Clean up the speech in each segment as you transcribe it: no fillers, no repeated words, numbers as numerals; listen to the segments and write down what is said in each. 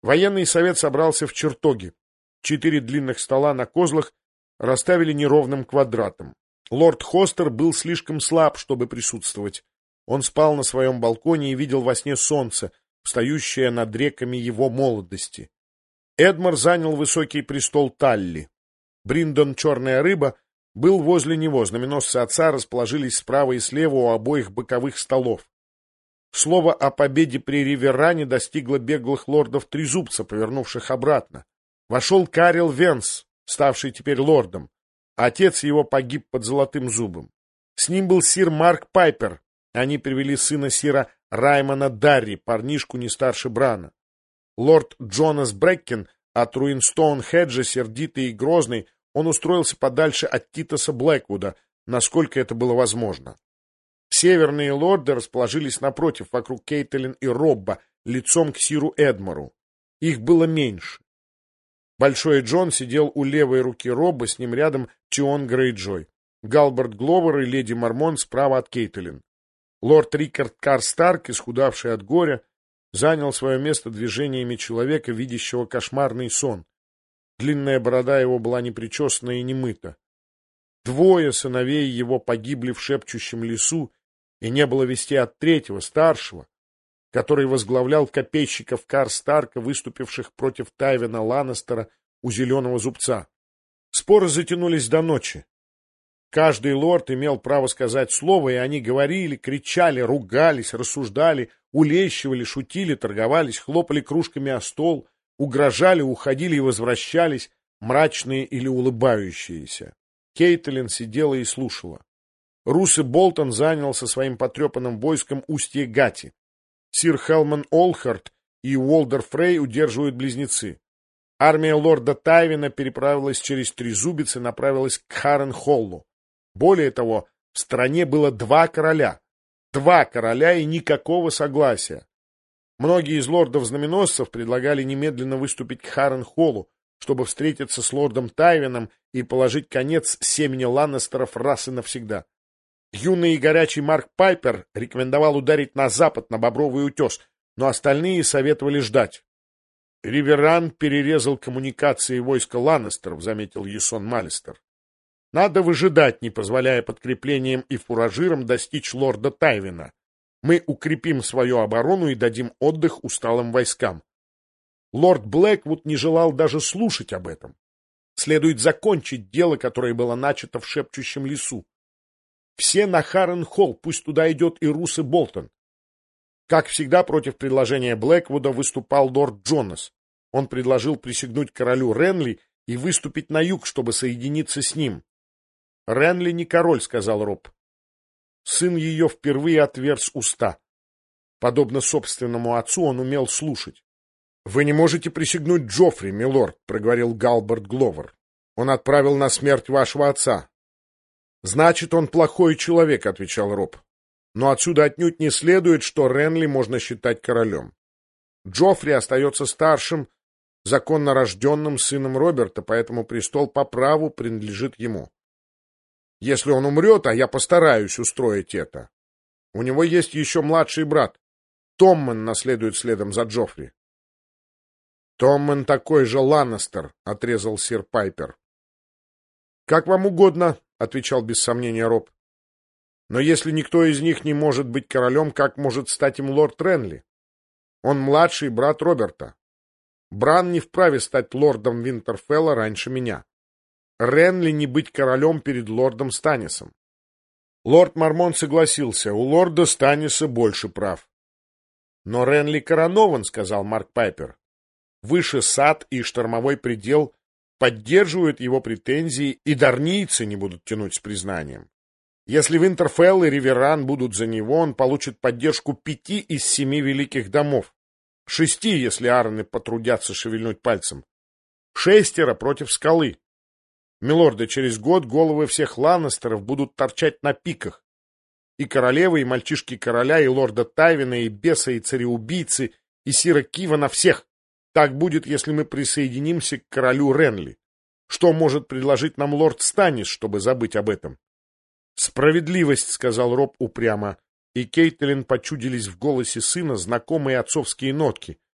Военный совет собрался в чертоге. 4 длинных стола на козлах расставили неровным квадратом. Лорд Хостер был слишком слаб, чтобы присутствовать. Он спал на своем балконе и видел во сне солнце, встающее над реками его молодости. Эдмар занял высокий престол Талли. Бриндон, черная рыба, был возле него. Знаменосцы отца расположились справа и слева у обоих боковых столов. Слово о победе при Риверане достигло беглых лордов Трезубца, повернувших обратно. Вошел Карел Венс, ставший теперь лордом. Отец его погиб под Золотым Зубом. С ним был сир Марк Пайпер. Они привели сына сира Раймона Дарри, парнишку не старше Брана. Лорд Джонас Брэккен от Руинстоун-Хеджа, сердитый и грозный, он устроился подальше от Титоса Блэквуда, насколько это было возможно. Северные лорды расположились напротив, вокруг Кейтлин и Робба, лицом к сиру Эдмару. Их было меньше. Большой Джон сидел у левой руки Робба, с ним рядом Тион Грейджой. Галберт Гловер и леди Мормон справа от Кейтлин. Лорд Рикард Карстарк, исхудавший от горя, занял свое место движениями человека, видящего кошмарный сон. Длинная борода его была непричесана и немыта. 2 сыновей его погибли в шепчущем лесу, и не было вести от 3-го, старшего, который возглавлял копейщиков Карстарка, выступивших против Тайвина Ланнестера у Зеленого Зубца. Споры затянулись до ночи. Каждый лорд имел право сказать слово, и они говорили, кричали, ругались, рассуждали, улещивали, шутили, торговались, хлопали кружками о стол, угрожали, уходили и возвращались, мрачные или улыбающиеся. Кейтлин сидела и слушала. Рус и Болтон занял со своим потрепанным войском устье Гати. Сир Хелман Олхарт и Уолдер Фрей удерживают близнецы. Армия лорда Тайвина переправилась через Трезубец и направилась к Харренхоллу. Более того, в стране было 2 короля. 2 короля и никакого согласия. Многие из лордов-знаменосцев предлагали немедленно выступить к Харренхоллу, чтобы встретиться с лордом Тайвином и положить конец семени Ланнестеров раз и навсегда. Юный и горячий Марк Пайпер рекомендовал ударить на запад, на Бобровый утес, но остальные советовали ждать. «Риверан перерезал коммуникации войска Ланнестеров», — заметил Ясон Малистер. «Надо выжидать, не позволяя подкреплениям и фуражирам достичь лорда Тайвина. Мы укрепим свою оборону и дадим отдых усталым войскам». Лорд Блэквуд не желал даже слушать об этом. Следует закончить дело, которое было начато в шепчущем лесу. Все на Харренхолл, пусть туда идет и Рус и Болтон. Как всегда, против предложения Блэквуда выступал лорд Джонас. Он предложил присягнуть королю Ренли и выступить на юг, чтобы соединиться с ним. «Ренли не король», — сказал Роб. Сын ее впервые отверз уста. Подобно собственному отцу, он умел слушать. «Вы не можете присягнуть Джоффри, милорд», — проговорил Галберт Гловер. «Он отправил на смерть вашего отца». «Значит, он плохой человек», — отвечал Роб. «Но отсюда отнюдь не следует, что Ренли можно считать королем. Джоффри остается старшим, законно рожденным сыном Роберта, поэтому престол по праву принадлежит ему. Если он умрет, а я постараюсь устроить это. У него есть еще младший брат. Томмен наследует следом за Джоффри». «Томмен такой же Ланнестер», — отрезал сир Пайпер. «Как вам угодно», — отвечал без сомнения Роб. «Но если никто из них не может быть королем, как может стать им лорд Ренли? Он младший брат Роберта. Бран не вправе стать лордом Винтерфелла раньше меня. Ренли не быть королем перед лордом Станисом». Лорд Мормон согласился, у лорда Станиса больше прав. «Но Ренли коронован», — сказал Марк Пайпер. «Выше сад и штормовой предел поддерживают его претензии, и дарнийцы не будут тянуть с признанием. Если Винтерфелл и Риверан будут за него, он получит поддержку 5 из 7 великих домов. 6, если Аароны потрудятся шевельнуть пальцем. 6 против скалы. Милорды, через год головы всех Ланнестеров будут торчать на пиках. И королевы, и мальчишки короля, и лорда Тайвина, и беса, и цареубийцы, и сира Кивана, всех. Так будет, если мы присоединимся к королю Ренли. Что может предложить нам лорд Станис, чтобы забыть об этом?» «Справедливость», — сказал Роб упрямо, и Кейтлин почудились в голосе сына знакомые отцовские нотки.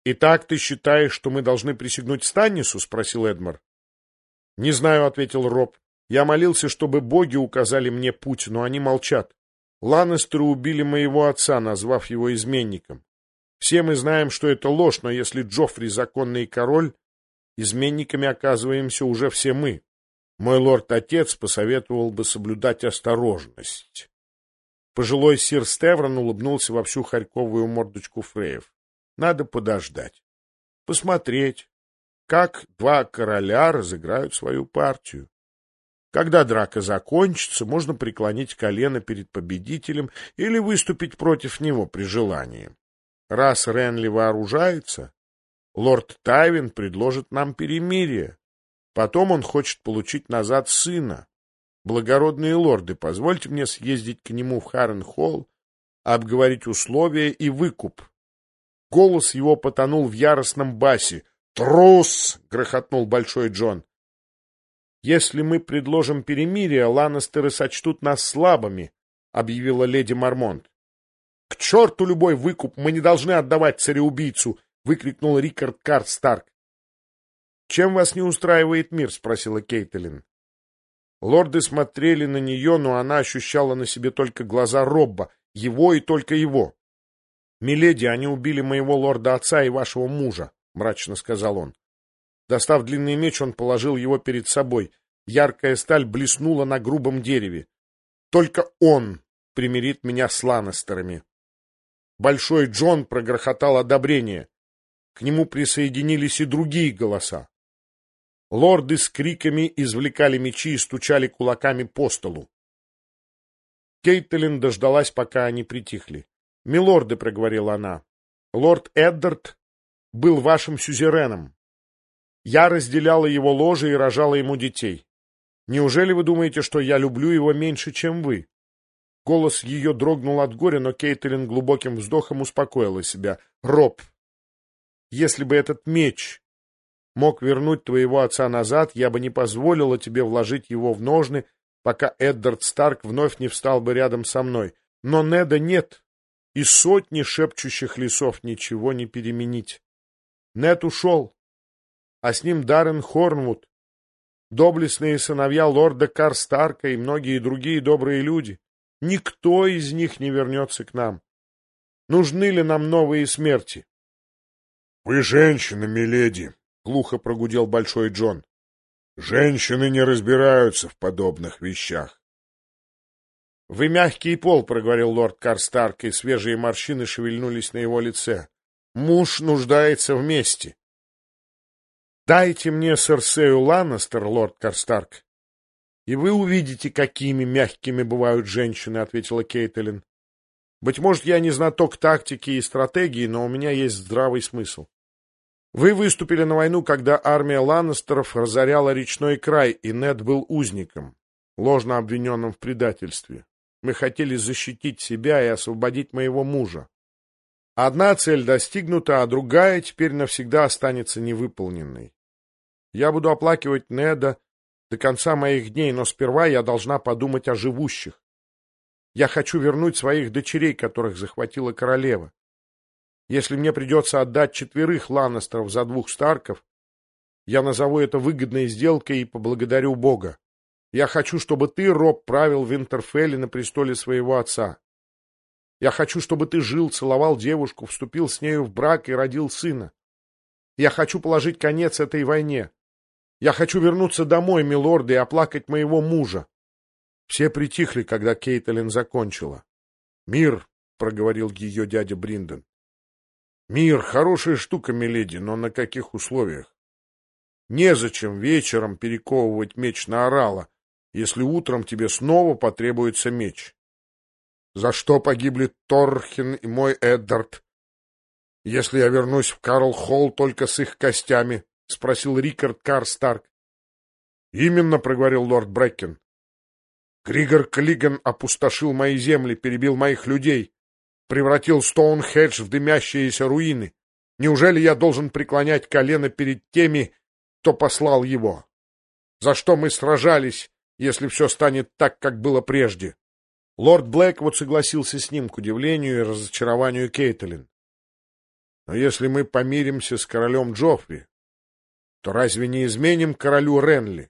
Итак, ты считаешь, что мы должны присягнуть Станнису? — спросил Эдмар. — Не знаю, — ответил Роб. — Я молился, чтобы боги указали мне путь, но они молчат. Ланнестеры убили моего отца, назвав его изменником. Все мы знаем, что это ложь, но если Джоффри законный король, изменниками оказываемся уже все мы. Мой лорд-отец посоветовал бы соблюдать осторожность. Пожилой сир Стеврон улыбнулся во всю хорьковую мордочку Фреев. Надо подождать. Посмотреть, как два короля разыграют свою партию. Когда драка закончится, можно преклонить колено перед победителем или выступить против него при желании. Раз Ренли вооружается, лорд Тайвин предложит нам перемирие. Потом он хочет получить назад сына. Благородные лорды, позвольте мне съездить к нему в Харренхолл, обговорить условия и выкуп. Голос его потонул в яростном басе. «Трус!» — грохотнул Большой Джон. «Если мы предложим перемирие, ланнестеры сочтут нас слабыми», — объявила леди Мармонт. «К черту любой выкуп! Мы не должны отдавать цареубийцу!» — выкрикнул Рикард Карстарк. «Чем вас не устраивает мир?» — спросила Кейтлин. Лорды смотрели на нее, но она ощущала на себе только глаза Робба, его и только его. «Миледи, они убили моего лорда-отца и вашего мужа», — мрачно сказал он. Достав длинный меч, он положил его перед собой. Яркая сталь блеснула на грубом дереве. «Только он примирит меня с ланнестерами». Большой Джон прогрохотал одобрение. К нему присоединились и другие голоса. Лорды с криками извлекали мечи и стучали кулаками по столу. Кейтлин дождалась, пока они притихли. «Милорды», — проговорила она, — «лорд Эддард был вашим сюзереном. Я разделяла его ложе и рожала ему детей. Неужели вы думаете, что я люблю его меньше, чем вы?» Голос ее дрогнул от горя, но Кейтлин глубоким вздохом успокоила себя. «Роб, если бы этот меч мог вернуть твоего отца назад, я бы не позволила тебе вложить его в ножны, пока Эддард Старк вновь не встал бы рядом со мной. Но Неда нет, и сотни шепчущих лесов ничего не переменить. Нед ушел, а с ним Даррен Хорнвуд, доблестные сыновья лорда Карстарка и многие другие добрые люди. Никто из них не вернется к нам. Нужны ли нам новые смерти?» «Вы женщина, миледи», — глухо прогудел Большой Джон. «Женщины не разбираются в подобных вещах». «Вы мягкий пол», — проговорил лорд Карстарк, и свежие морщины шевельнулись на его лице. «Муж нуждается в мести». «Дайте мне Серсею Ланнестер, лорд Карстарк, и вы увидите, какими мягкими бывают женщины», — ответила Кейтлин. «Быть может, я не знаток тактики и стратегии, но у меня есть здравый смысл. Вы выступили на войну, когда армия Ланнестеров разоряла речной край, и Нед был узником, ложно обвиненным в предательстве. Мы хотели защитить себя и освободить моего мужа. Одна цель достигнута, а другая теперь навсегда останется невыполненной. Я буду оплакивать Неда до конца моих дней, но сперва я должна подумать о живущих. Я хочу вернуть своих дочерей, которых захватила королева. Если мне придется отдать 4 Ланнестеров за 2 Старков, я назову это выгодной сделкой и поблагодарю Бога. Я хочу, чтобы ты, Роб, правил в Винтерфелле на престоле своего отца. Я хочу, чтобы ты жил, целовал девушку, вступил с нею в брак и родил сына. Я хочу положить конец этой войне. Я хочу вернуться домой, милорды, и оплакать моего мужа». Все притихли, когда Кейтлин закончила. «Мир», — проговорил ее дядя Бринден. «Мир — хорошая штука, миледи, но на каких условиях? Незачем вечером перековывать меч на орала, если утром тебе снова потребуется меч. За что погибли Торхин и мой Эддард, если я вернусь в Карлхолл только с их костями?» — спросил Рикард Карстарк. «Именно», — проговорил лорд Брэккен. «Григор Клиган опустошил мои земли, перебил моих людей, превратил Стоунхедж в дымящиеся руины. Неужели я должен преклонять колено перед теми, кто послал его? За что мы сражались, если все станет так, как было прежде?» Лорд Блэквуд согласился с ним, к удивлению и разочарованию Кейтлин. Но если мы помиримся с королем Джоффри, то разве не изменим королю Ренли?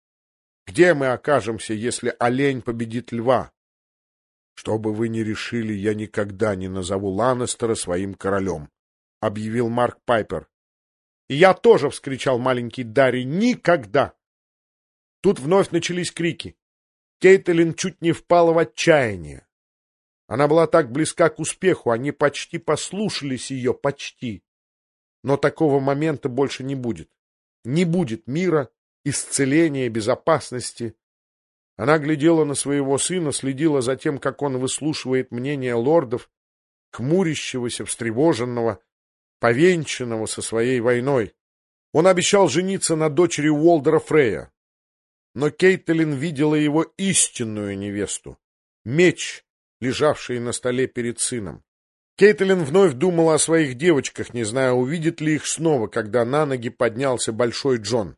Где мы окажемся, если олень победит льва? Что бы вы ни решили, я никогда не назову Ланнестера своим королем, — объявил Марк Пайпер. — И я тоже, — вскричал маленький Дарри, — никогда! Тут вновь начались крики. Кейтлин чуть не впала в отчаяние. Она была так близка к успеху, они почти послушались ее, почти. Но такого момента больше не будет. Не будет мира, исцеления, безопасности. Она глядела на своего сына, следила за тем, как он выслушивает мнение лордов, хмурящегося, встревоженного, повенчанного со своей войной. Он обещал жениться на дочери Уолдера Фрея. Но Кейтлин видела его истинную невесту — меч, лежавший на столе перед сыном. Кейтлин вновь думала о своих девочках, не зная, увидит ли их снова, когда на ноги поднялся Большой Джон.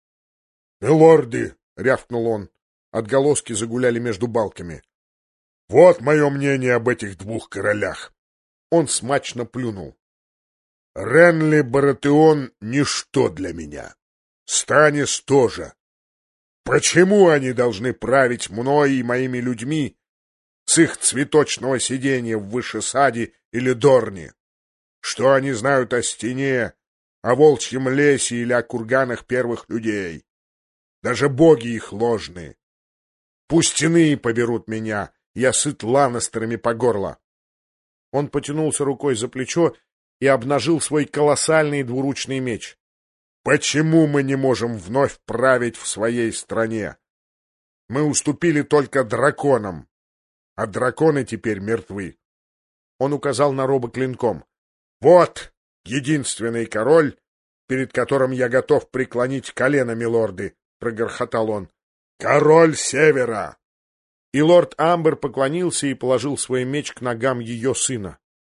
— Милорды! — рявкнул он. Отголоски загуляли между балками. — Вот мое мнение об этих двух королях. Он смачно плюнул. — Ренли Баратеон — ничто для меня. Станис тоже. Почему они должны править мной и моими людьми с их цветочного сиденья в Вышесаде или Дорне? Что они знают о стене, о волчьем лесе или о курганах первых людей? Даже боги их ложные. Пусть иные поберут меня, я сыт Ланнестерами по горло. Он потянулся рукой за плечо и обнажил свой колоссальный двуручный меч. Почему мы не можем вновь править в своей стране? Мы уступили только драконам, а драконы теперь мертвы. Он указал на роба клинком. Вот единственный король, перед которым я готов преклонить колено, милорды, — прогорхотал он. Король Севера! И лорд Амбер поклонился и положил свой меч к ногам ее сына.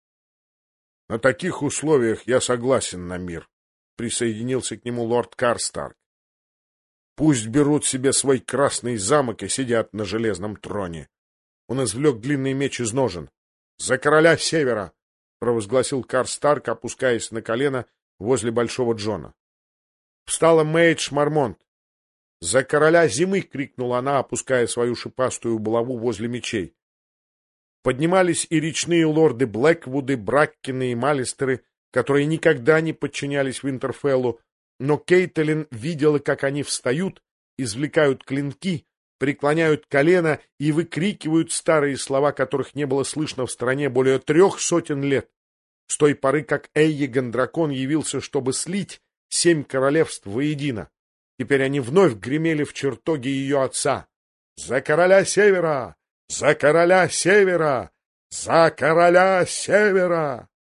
— На таких условиях я согласен на мир, — присоединился к нему лорд Карстарк. — Пусть берут себе свой красный замок и сидят на железном троне. Он извлек длинный меч из ножен. — За короля Севера! — провозгласил Карстарк, опускаясь на колено возле Большого Джона. Встала Мэйдж Мармонт. «За короля зимы!» — крикнула она, опуская свою шипастую булаву возле мечей. Поднимались и речные лорды Блэквуды, Браккины и Малистеры, которые никогда не подчинялись Винтерфеллу, но Кейтлин видела, как они встают, извлекают клинки, преклоняют колено и выкрикивают старые слова, которых не было слышно в стране более 300 лет, с той поры, как Эйегон-дракон явился, чтобы слить 7 королевств воедино. Теперь они вновь гремели в чертоге ее отца. «За короля Севера! За короля Севера! За короля Севера!»